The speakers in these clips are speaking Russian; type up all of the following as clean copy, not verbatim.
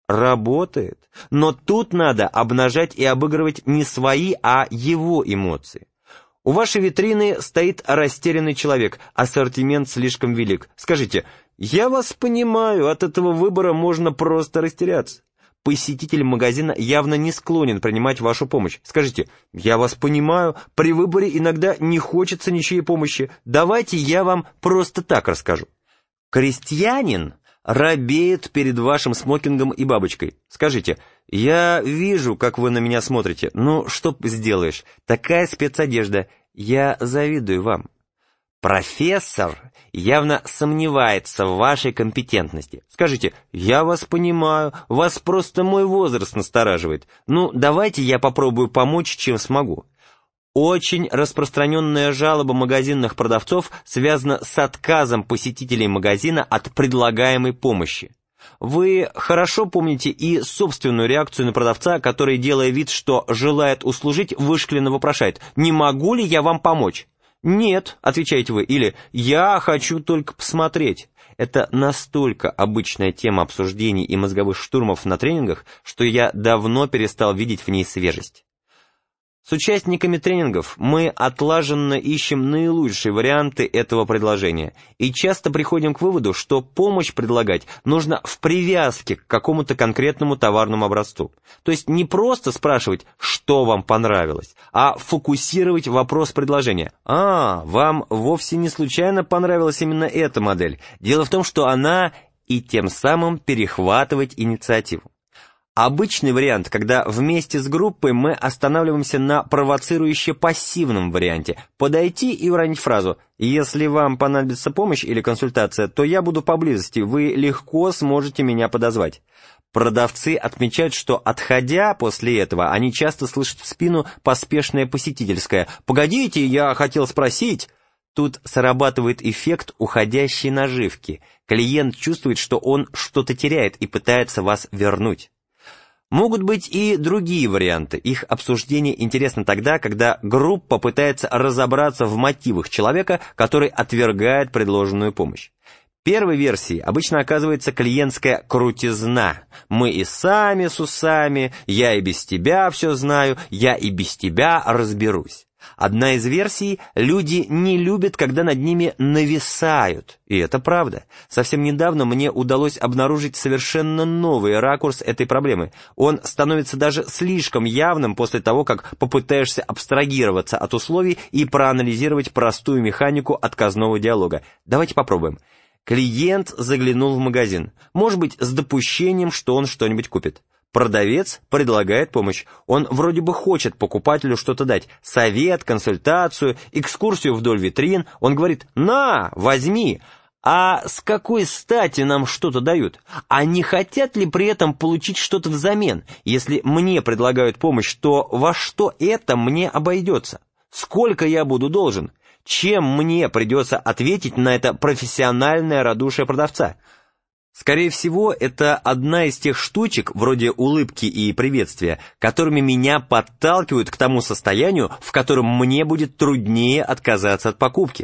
Работает. Но тут надо обнажать и обыгрывать не свои, а его эмоции. У вашей витрины стоит растерянный человек, ассортимент слишком велик. Скажите: «Я вас понимаю, от этого выбора можно просто растеряться». Посетитель магазина явно не склонен принимать вашу помощь. Скажите: «Я вас понимаю, при выборе иногда не хочется ничьей помощи. Давайте я вам просто так расскажу». Крестьянин робеет перед вашим смокингом и бабочкой. Скажите: «Я вижу, как вы на меня смотрите. Ну, что сделаешь? Такая спецодежда. Я завидую вам». Профессор явно сомневается в вашей компетентности. Скажите: «Я вас понимаю, вас просто мой возраст настораживает. Ну, давайте я попробую помочь, чем смогу». Очень распространенная жалоба магазинных продавцов связана с отказом посетителей магазина от предлагаемой помощи. Вы хорошо помните и собственную реакцию на продавца, который, делая вид, что желает услужить, вышкленно вопрошает: «Не могу ли я вам помочь?» «Нет», — отвечаете вы, или «Я хочу только посмотреть». Это настолько обычная тема обсуждений и мозговых штурмов на тренингах, что я давно перестал видеть в ней свежесть. С участниками тренингов мы отлаженно ищем наилучшие варианты этого предложения и часто приходим к выводу, что помощь предлагать нужно в привязке к какому-то конкретному товарному образцу. То есть не просто спрашивать, что вам понравилось, а фокусировать вопрос предложения. Вам вовсе не случайно понравилась именно эта модель. Дело в том, что она и тем самым перехватывать инициативу. Обычный вариант, когда вместе с группой мы останавливаемся на провоцирующе-пассивном варианте. Подойти и уронить фразу: «Если вам понадобится помощь или консультация, то я буду поблизости, вы легко сможете меня подозвать». Продавцы отмечают, что, отходя после этого, они часто слышат в спину поспешное посетительское: «Погодите, я хотел спросить». Тут срабатывает эффект уходящей наживки. Клиент чувствует, что он что-то теряет и пытается вас вернуть. Могут быть и другие варианты. Их обсуждение интересно тогда, когда группа пытается разобраться в мотивах человека, который отвергает предложенную помощь. Первой версией обычно оказывается клиентская крутизна. «Мы и сами с усами», «Я и без тебя все знаю», «Я и без тебя разберусь». Одна из версий: люди не любят, когда над ними нависают. И это правда. Совсем недавно мне удалось обнаружить совершенно новый ракурс этой проблемы. Он становится даже слишком явным после того, как попытаешься абстрагироваться от условий и проанализировать простую механику отказного диалога. Давайте попробуем. Клиент заглянул в магазин. Может быть, с допущением, что он что-нибудь купит. Продавец предлагает помощь. Он вроде бы хочет покупателю что-то дать. Совет, консультацию, экскурсию вдоль витрин. Он говорит: «На, возьми». А с какой стати нам что-то дают? А не хотят ли при этом получить что-то взамен? Если мне предлагают помощь, то во что это мне обойдется? Сколько я буду должен? Чем мне придется ответить на это профессиональное радушие продавца? Скорее всего, это одна из тех штучек, вроде улыбки и приветствия, которыми меня подталкивают к тому состоянию, в котором мне будет труднее отказаться от покупки.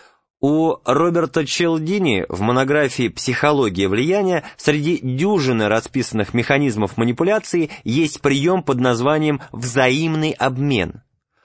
У Роберта Челдини в монографии «Психология влияния» среди дюжины расписанных механизмов манипуляции есть прием под названием «взаимный обмен».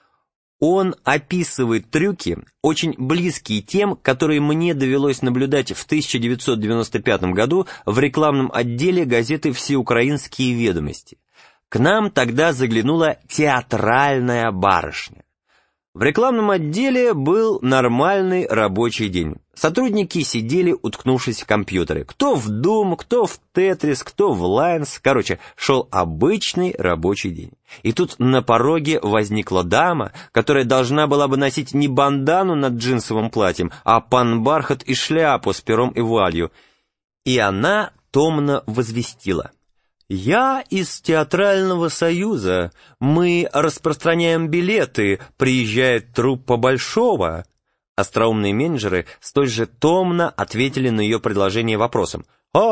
Он описывает трюки, очень близкие тем, которые мне довелось наблюдать в 1995 году в рекламном отделе газеты «Всеукраинские ведомости». К нам тогда заглянула театральная барышня. В рекламном отделе был нормальный рабочий день. Сотрудники сидели, уткнувшись в компьютеры. Кто в Doom, кто в Tetris, кто в Lines. Короче, шел обычный рабочий день. И тут на пороге возникла дама, которая должна была бы носить не бандану над джинсовым платьем, а панбархат и шляпу с пером и вуалью. И она томно возвестила: «Я из театрального союза. Мы распространяем билеты. Приезжает труппа Большого». Остроумные менеджеры столь же томно ответили на ее предложение вопросом: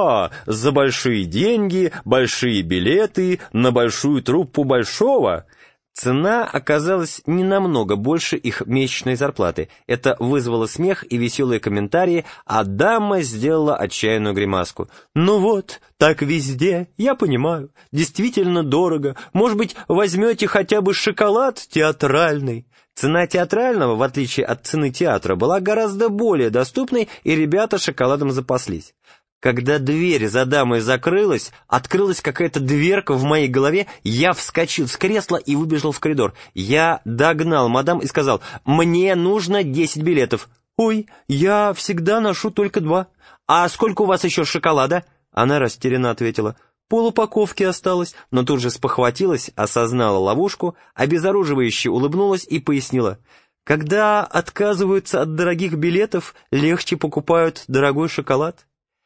за большие деньги, большие билеты на большую труппу Большого». Цена оказалась не намного больше их месячной зарплаты. Это вызвало смех и веселые комментарии, а дама сделала отчаянную гримаску. «Ну вот, так везде, я понимаю, действительно дорого. Может быть, возьмете хотя бы шоколад театральный?» Цена театрального, в отличие от цены театра, была гораздо более доступной, и ребята шоколадом запаслись. Когда дверь за дамой закрылась, открылась какая-то дверка в моей голове, я вскочил с кресла и выбежал в коридор. Я догнал мадам и сказал: «Мне нужно 10 билетов». «Ой, я всегда ношу только 2. А сколько у вас еще шоколада?» Она растерянно ответила: «Полупаковки осталось», но тут же спохватилась, осознала ловушку, обезоруживающе улыбнулась и пояснила: «Когда отказываются от дорогих билетов, легче покупают дорогой шоколад».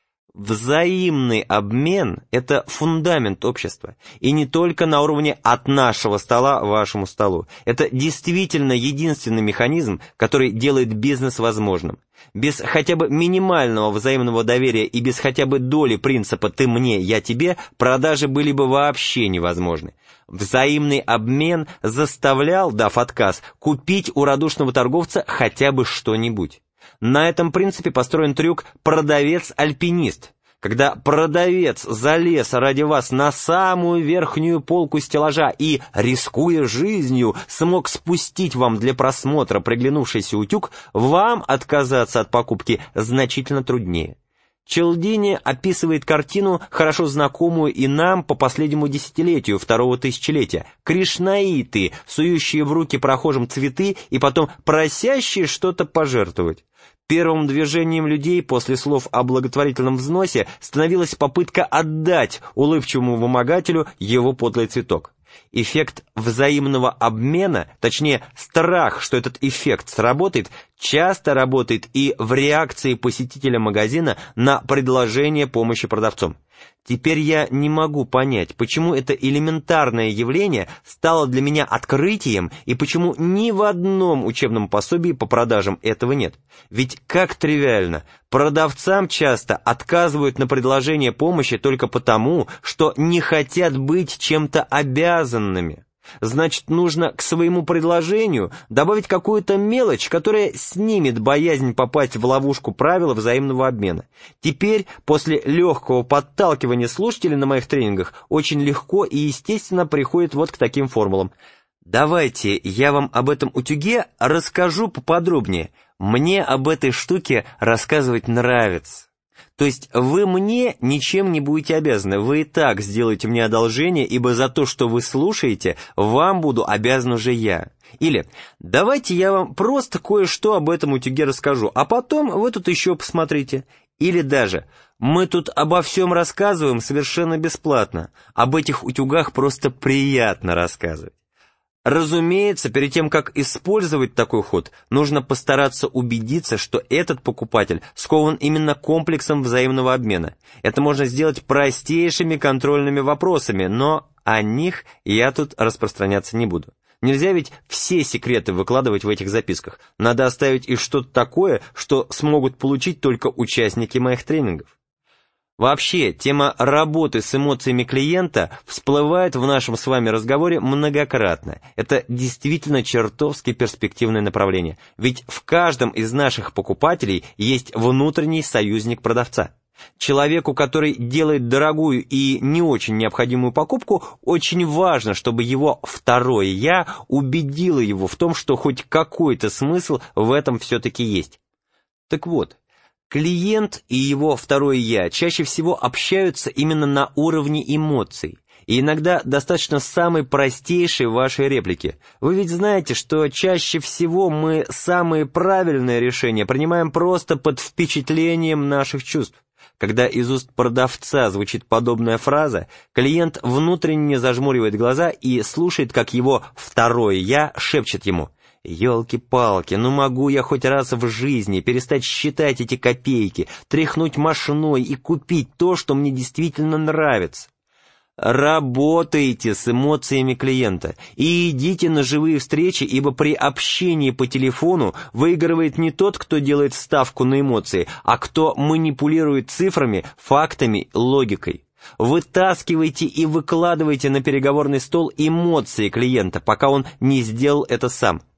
Взаимный обмен — это фундамент общества, и не только на уровне «от нашего стола вашему столу». Это действительно единственный механизм, который делает бизнес возможным. Без хотя бы минимального взаимного доверия и без хотя бы доли принципа «ты мне, я тебе» продажи были бы вообще невозможны. Взаимный обмен заставлял, дав отказ, купить у радушного торговца хотя бы что-нибудь. На этом принципе построен трюк «продавец-альпинист». Когда продавец залез ради вас на самую верхнюю полку стеллажа и, рискуя жизнью, смог спустить вам для просмотра приглянувшийся утюг, вам отказаться от покупки значительно труднее. Челдини описывает картину, хорошо знакомую и нам по последнему десятилетию второго тысячелетия. Кришнаиты, сующие в руки прохожим цветы и потом просящие что-то пожертвовать. Первым движением людей после слов о благотворительном взносе становилась попытка отдать улыбчивому вымогателю его подлый цветок. Эффект взаимного обмена, точнее страх, что этот эффект сработает, часто работает и в реакции посетителя магазина на предложение помощи продавцом. Теперь я не могу понять, почему это элементарное явление стало для меня открытием и почему ни в одном учебном пособии по продажам этого нет. Ведь как тривиально, продавцам часто отказывают на предложение помощи только потому, что не хотят быть чем-то обязанными. Значит, нужно к своему предложению добавить какую-то мелочь, которая снимет боязнь попасть в ловушку правила взаимного обмена. Теперь, после легкого подталкивания слушателей на моих тренингах, очень легко и естественно приходит вот к таким формулам. Давайте я вам об этом утюге расскажу поподробнее. Мне об этой штуке рассказывать нравится. То есть вы мне ничем не будете обязаны, вы и так сделаете мне одолжение, ибо за то, что вы слушаете, вам буду обязан уже я. Или давайте я вам просто кое-что об этом утюге расскажу, а потом вы тут еще посмотрите. Или даже мы тут обо всем рассказываем совершенно бесплатно, об этих утюгах просто приятно рассказывать. Разумеется, перед тем, как использовать такой ход, нужно постараться убедиться, что этот покупатель скован именно комплексом взаимного обмена. Это можно сделать простейшими контрольными вопросами, но о них я тут распространяться не буду. Нельзя ведь все секреты выкладывать в этих записках. Надо оставить и что-то такое, что смогут получить только участники моих тренингов. Вообще, тема работы с эмоциями клиента всплывает в нашем с вами разговоре многократно. Это действительно чертовски перспективное направление, ведь в каждом из наших покупателей есть внутренний союзник продавца. Человеку, который делает дорогую и не очень необходимую покупку, очень важно, чтобы его второе «я» убедило его в том, что хоть какой-то смысл в этом все-таки есть. Так вот, клиент и его второе «я» чаще всего общаются именно на уровне эмоций, и иногда достаточно самой простейшей вашей реплики. Вы ведь знаете, что чаще всего мы самые правильные решения принимаем просто под впечатлением наших чувств. Когда из уст продавца звучит подобная фраза, клиент внутренне зажмуривает глаза и слушает, как его второе «я» шепчет ему: «Елки-палки, ну могу я хоть раз в жизни перестать считать эти копейки, тряхнуть мошной и купить то, что мне действительно нравится». Работайте с эмоциями клиента и идите на живые встречи, ибо при общении по телефону выигрывает не тот, кто делает ставку на эмоции, а кто манипулирует цифрами, фактами, логикой. Вытаскивайте и выкладывайте на переговорный стол эмоции клиента, пока он не сделал это сам.